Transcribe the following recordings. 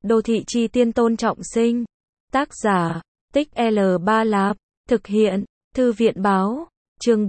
Đô thị chi tiên Tôn Trọng Sinh. Tác giả, Tích L3 Lạp. Thực hiện, Thư viện báo. Chương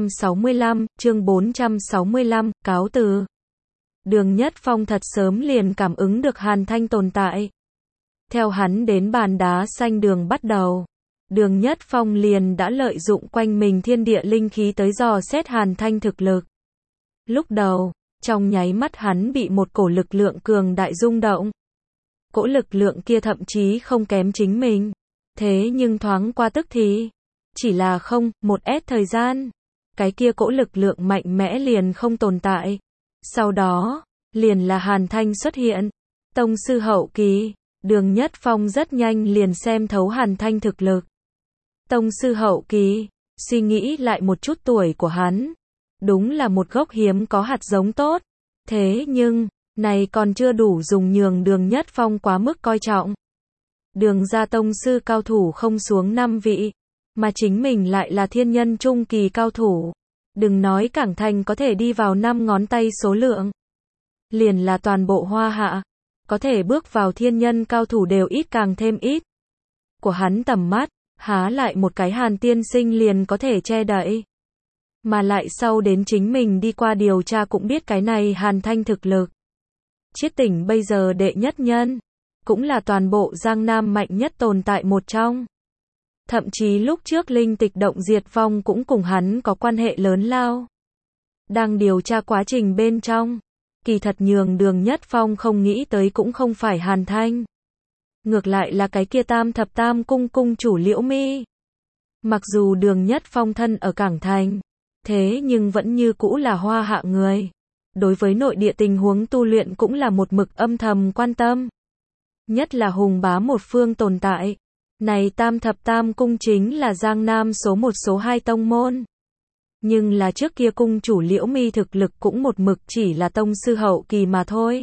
465, cáo từ. Đường Nhất Phong thật sớm liền cảm ứng được Hàn Thanh tồn tại. Theo hắn đến bàn đá xanh đường bắt đầu, Đường Nhất Phong liền đã lợi dụng quanh mình thiên địa linh khí tới dò xét Hàn Thanh thực lực. Lúc đầu, trong nháy mắt hắn bị một cổ lực lượng cường đại rung động. Cỗ lực lượng kia thậm chí không kém chính mình. Thế nhưng thoáng qua tức thì, chỉ là một thời gian, cái kia cỗ lực lượng mạnh mẽ liền không tồn tại. Sau đó, liền là Hàn Thanh xuất hiện. Tông sư hậu kỳ, Đường Nhất Phong rất nhanh liền xem thấu Hàn Thanh thực lực. Tông sư hậu kỳ, suy nghĩ lại một chút tuổi của hắn. Đúng là một gốc hiếm có hạt giống tốt. Thế nhưng, này còn chưa đủ dùng nhường Đường Nhất Phong quá mức coi trọng. Đường gia tông sư cao thủ không xuống 5 vị, mà chính mình lại là thiên nhân trung kỳ cao thủ. Đừng nói Cảng Thành có thể đi vào 5 ngón tay số lượng. Liền là toàn bộ Hoa Hạ, có thể bước vào thiên nhân cao thủ đều ít càng thêm ít. Của hắn tầm mắt, há lại một cái Hàn tiên sinh liền có thể che đậy. Mà lại sau đến chính mình đi qua điều tra cũng biết cái này Hàn Thanh thực lực. Chiết tỉnh bây giờ đệ nhất nhân, cũng là toàn bộ Giang Nam mạnh nhất tồn tại một trong. Thậm chí lúc trước linh tịch động diệt vong cũng cùng hắn có quan hệ lớn lao. Đang điều tra quá trình bên trong, kỳ thật nhường Đường Nhất Phong không nghĩ tới cũng không phải Hàn Thanh. Ngược lại là cái kia Tam Thập Tam cung cung chủ Liễu Mi. Mặc dù Đường Nhất Phong thân ở Cảng Thành, thế nhưng vẫn như cũ là Hoa Hạ người. Đối với nội địa tình huống tu luyện cũng là một mực âm thầm quan tâm. Nhất là hùng bá một phương tồn tại. Này Tam Thập Tam cung chính là Giang Nam số 1 số 2 tông môn. Nhưng là trước kia cung chủ Liễu Mi thực lực cũng một mực chỉ là tông sư hậu kỳ mà thôi.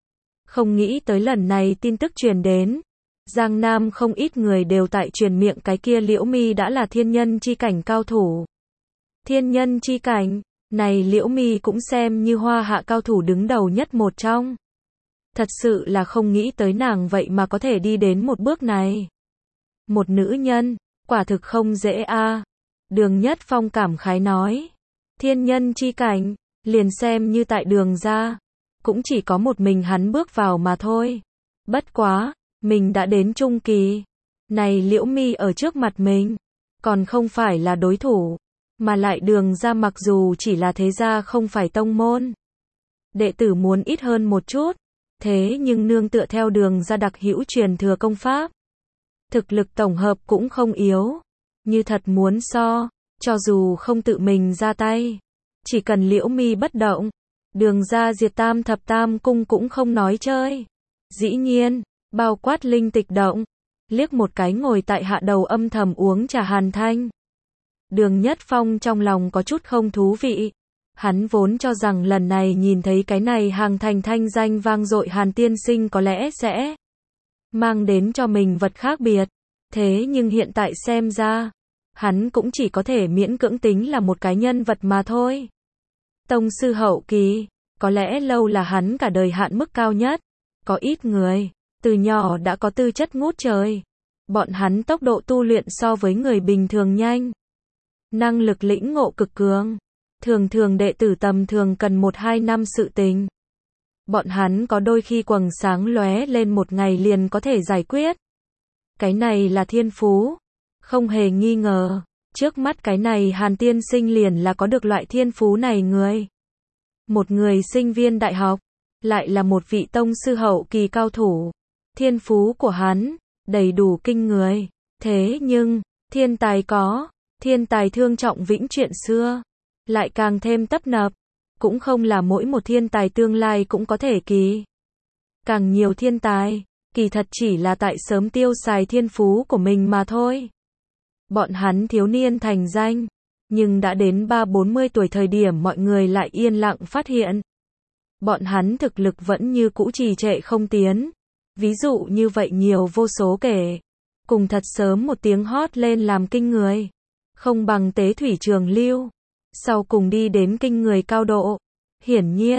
Không nghĩ tới lần này tin tức truyền đến. Giang Nam không ít người đều tại truyền miệng cái kia Liễu Mi đã là thiên nhân chi cảnh cao thủ. Thiên nhân chi cảnh, này Liễu Mi cũng xem như Hoa Hạ cao thủ đứng đầu nhất một trong. Thật sự là không nghĩ tới nàng vậy mà có thể đi đến một bước này. Một nữ nhân, quả thực không dễ a. Đường Nhất Phong cảm khái nói. Thiên nhân chi cảnh, liền xem như tại Đường gia, cũng chỉ có một mình hắn bước vào mà thôi. Bất quá, mình đã đến trung kỳ. Này Liễu Mi ở trước mặt mình, còn không phải là đối thủ. Mà lại Đường gia mặc dù chỉ là thế gia không phải tông môn. Đệ tử muốn ít hơn một chút. Thế nhưng nương tựa theo Đường gia đặc hữu truyền thừa công pháp. Thực lực tổng hợp cũng không yếu. Như thật muốn so, cho dù không tự mình ra tay. Chỉ cần Liễu Mi bất động. Đường gia diệt Tam Thập Tam cung cũng không nói chơi. Dĩ nhiên, bao quát linh tịch động. Liếc một cái ngồi tại hạ đầu âm thầm uống trà Hàn Thanh. Đường Nhất Phong trong lòng có chút không thú vị. Hắn vốn cho rằng lần này nhìn thấy cái này Hàn Thành thanh danh vang dội Hàn tiên sinh có lẽ sẽ mang đến cho mình vật khác biệt. Thế nhưng hiện tại xem ra, hắn cũng chỉ có thể miễn cưỡng tính là một cái nhân vật mà thôi. Tông sư hậu kỳ, có lẽ lâu là hắn cả đời hạn mức cao nhất. Có ít người, từ nhỏ đã có tư chất ngút trời. Bọn hắn tốc độ tu luyện so với người bình thường nhanh. Năng lực lĩnh ngộ cực cường. Thường thường đệ tử tầm thường cần 1-2 năm sự tình. Bọn hắn có đôi khi quầng sáng lóe lên một ngày liền có thể giải quyết. Cái này là thiên phú. Không hề nghi ngờ. Trước mắt cái này Hàn tiên sinh liền là có được loại thiên phú này người. Một người sinh viên đại học. Lại là một vị tông sư hậu kỳ cao thủ. Thiên phú của hắn, đầy đủ kinh người. Thế nhưng, thiên tài có. Thiên tài thương trọng vĩnh chuyện xưa. Lại càng thêm tấp nập. Cũng không là mỗi một thiên tài tương lai cũng có thể kỳ. Càng nhiều thiên tài, kỳ thật chỉ là tại sớm tiêu xài thiên phú của mình mà thôi. Bọn hắn thiếu niên thành danh. Nhưng đã đến 30-40 tuổi thời điểm mọi người lại yên lặng phát hiện. Bọn hắn thực lực vẫn như cũ trì trệ không tiến. Ví dụ như vậy nhiều vô số kể. Cùng thật sớm một tiếng hót lên làm kinh người. Không bằng Tế Thủy Trường Lưu. Sau cùng đi đến kinh người cao độ. Hiển nhiên,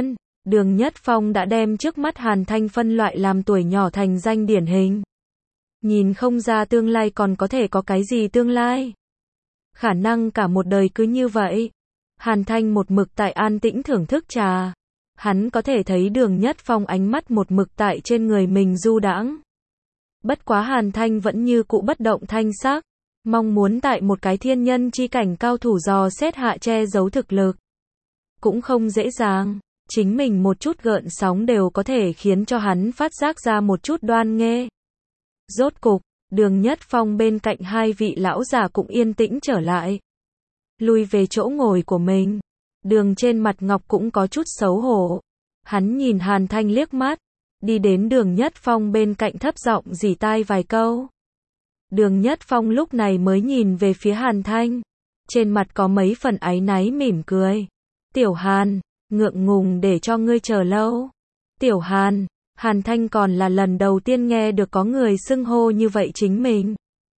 Đường Nhất Phong đã đem trước mắt Hàn Thanh phân loại làm tuổi nhỏ thành danh điển hình. Nhìn không ra tương lai còn có thể có cái gì tương lai. Khả năng cả một đời cứ như vậy. Hàn Thanh một mực tại an tĩnh thưởng thức trà. Hắn có thể thấy Đường Nhất Phong ánh mắt một mực tại trên người mình du đãng. Bất quá Hàn Thanh vẫn như cũ bất động thanh sắc, mong muốn tại một cái thiên nhân chi cảnh cao thủ dò xét hạ che giấu thực lực. Cũng không dễ dàng, chính mình một chút gợn sóng đều có thể khiến cho hắn phát giác ra một chút đoan nghê. Rốt cục, Đường Nhất Phong bên cạnh hai vị lão già cũng yên tĩnh trở lại. Lui về chỗ ngồi của mình. Đường trên mặt Ngọc cũng có chút xấu hổ. Hắn nhìn Hàn Thanh liếc mắt, đi đến Đường Nhất Phong bên cạnh thấp giọng rỉ tai vài câu. Đường Nhất Phong lúc này mới nhìn về phía Hàn Thanh. Trên mặt có mấy phần áy náy mỉm cười. Tiểu Hàn, ngượng ngùng để cho ngươi chờ lâu. Tiểu Hàn, Hàn Thanh còn là lần đầu tiên nghe được có người xưng hô như vậy chính mình.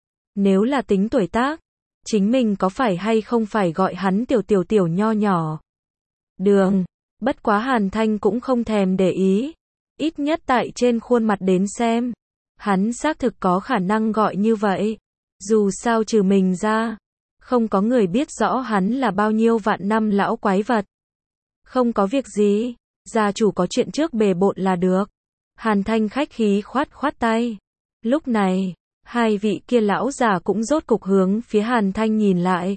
Nếu là tính tuổi tác, chính mình có phải hay không phải gọi hắn tiểu nho nhỏ. Đường, bất quá Hàn Thanh cũng không thèm để ý. Ít nhất tại trên khuôn mặt đến xem, hắn xác thực có khả năng gọi như vậy. Dù sao trừ mình ra, không có người biết rõ hắn là bao nhiêu vạn năm lão quái vật. Không có việc gì, gia chủ có chuyện trước bề bộn là được. Hàn Thanh khách khí khoát khoát tay. Lúc này, hai vị kia lão già cũng rốt cục hướng phía Hàn Thanh nhìn lại.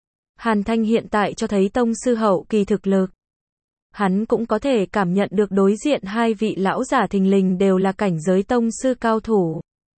Hàn Thanh hiện tại cho thấy tông sư hậu kỳ thực lực. Hắn cũng có thể cảm nhận được đối diện hai vị lão già thình lình đều là cảnh giới tông sư cao thủ.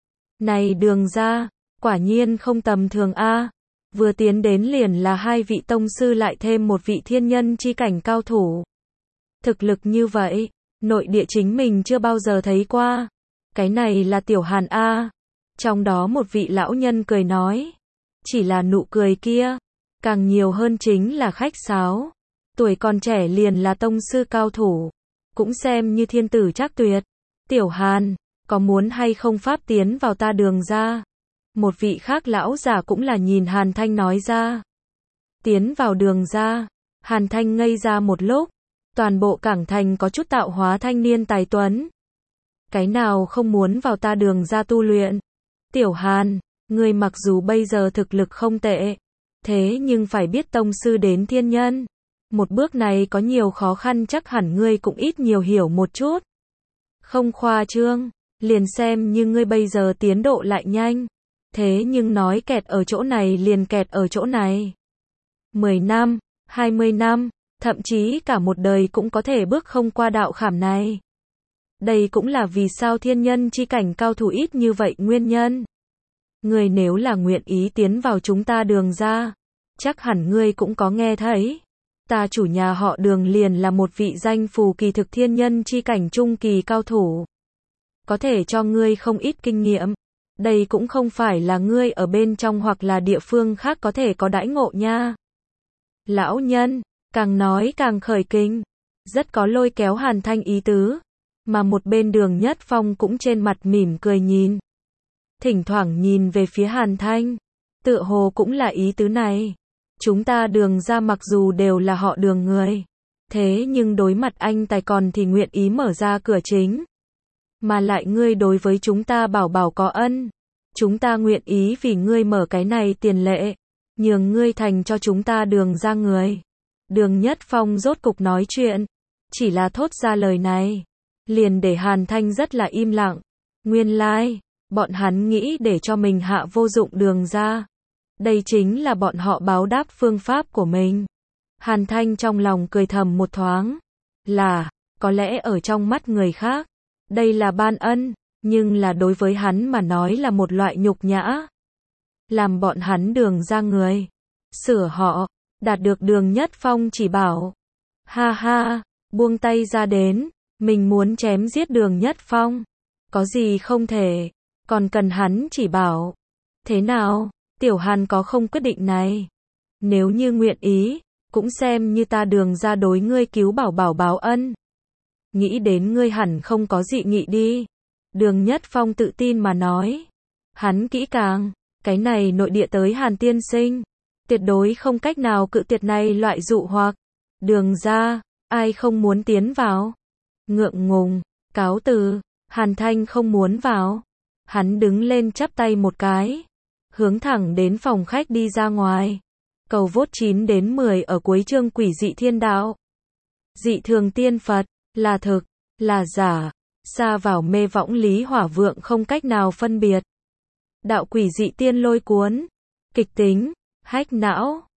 Này Đường gia, quả nhiên không tầm thường a. Vừa tiến đến liền là hai vị tông sư lại thêm một vị thiên nhân chi cảnh cao thủ. Thực lực như vậy, nội địa chính mình chưa bao giờ thấy qua. Cái này là Tiểu Hàn a. Trong đó một vị lão nhân cười nói. Chỉ là nụ cười kia, càng nhiều hơn chính là khách sáo. Tuổi còn trẻ liền là tông sư cao thủ, cũng xem như thiên tử trác tuyệt. Tiểu Hàn, có muốn hay không pháp tiến vào ta Đường gia? Một vị khác lão già cũng là nhìn Hàn Thanh nói ra. Tiến vào Đường gia, Hàn Thanh ngây ra một lúc. Toàn bộ Cảng Thành có chút tạo hóa thanh niên tài tuấn. Cái nào không muốn vào ta Đường gia tu luyện? Tiểu Hàn, ngươi mặc dù bây giờ thực lực không tệ, thế nhưng phải biết tông sư đến thiên nhân. Một bước này có nhiều khó khăn, chắc hẳn ngươi cũng ít nhiều hiểu một chút. Không khoa trương, liền xem như ngươi bây giờ tiến độ lại nhanh. Thế nhưng nói kẹt ở chỗ này liền kẹt ở chỗ này. 10 năm, 20 năm, thậm chí cả một đời cũng có thể bước không qua đạo khảm này. Đây cũng là vì sao thiên nhân chi cảnh cao thủ ít như vậy nguyên nhân. Ngươi nếu là nguyện ý tiến vào chúng ta Đường gia, chắc hẳn ngươi cũng có nghe thấy. Ta chủ nhà họ Đường liền là một vị danh phù kỳ thực thiên nhân chi cảnh trung kỳ cao thủ. Có thể cho ngươi không ít kinh nghiệm. Đây cũng không phải là ngươi ở bên trong hoặc là địa phương khác có thể có đãi ngộ nha. Lão nhân, càng nói càng khởi kinh. Rất có lôi kéo Hàn Thanh ý tứ. Mà một bên Đường Nhất Phong cũng trên mặt mỉm cười nhìn. Thỉnh thoảng nhìn về phía Hàn Thanh. Tựa hồ cũng là ý tứ này. Chúng ta Đường gia mặc dù đều là họ Đường người. Thế nhưng đối mặt anh tài còn thì nguyện ý mở ra cửa chính. Mà lại ngươi đối với chúng ta bảo có ân. Chúng ta nguyện ý vì ngươi mở cái này tiền lệ. Nhường ngươi thành cho chúng ta Đường gia người. Đường Nhất Phong rốt cục nói chuyện. Chỉ là thốt ra lời này. Liền để Hàn Thanh rất là im lặng. Nguyên lai, bọn hắn nghĩ để cho mình hạ vô dụng Đường gia. Đây chính là bọn họ báo đáp phương pháp của mình. Hàn Thanh trong lòng cười thầm một thoáng. Là, có lẽ ở trong mắt người khác, đây là ban ân, nhưng là đối với hắn mà nói là một loại nhục nhã. Làm bọn hắn Đường gia người, sửa họ, đạt được Đường Nhất Phong chỉ bảo. Ha ha, buông tay ra đến, mình muốn chém giết Đường Nhất Phong. Có gì không thể, còn cần hắn chỉ bảo. Thế nào? Tiểu Hàn có không quyết định này? Nếu như nguyện ý, cũng xem như ta Đường gia đối ngươi cứu bảo báo ân. Nghĩ đến ngươi hẳn không có dị nghị đi. Đường Nhất Phong tự tin mà nói. Hắn kỹ càng, cái này nội địa tới Hàn tiên sinh. Tuyệt đối không cách nào cự tuyệt này loại dụ hoặc. Đường gia, ai không muốn tiến vào? ngượng ngùng, cáo từ, Hàn Thanh không muốn vào. Hắn đứng lên chắp tay một cái, hướng thẳng đến phòng khách đi ra ngoài. Cầu vốt 9 đến 10 ở cuối chương Quỷ dị thiên đạo. Dị thường tiên Phật, là thực, là giả, xa vào mê võng Lý Hỏa Vượng không cách nào phân biệt. Đạo quỷ dị tiên lôi cuốn, kịch tính, hách não.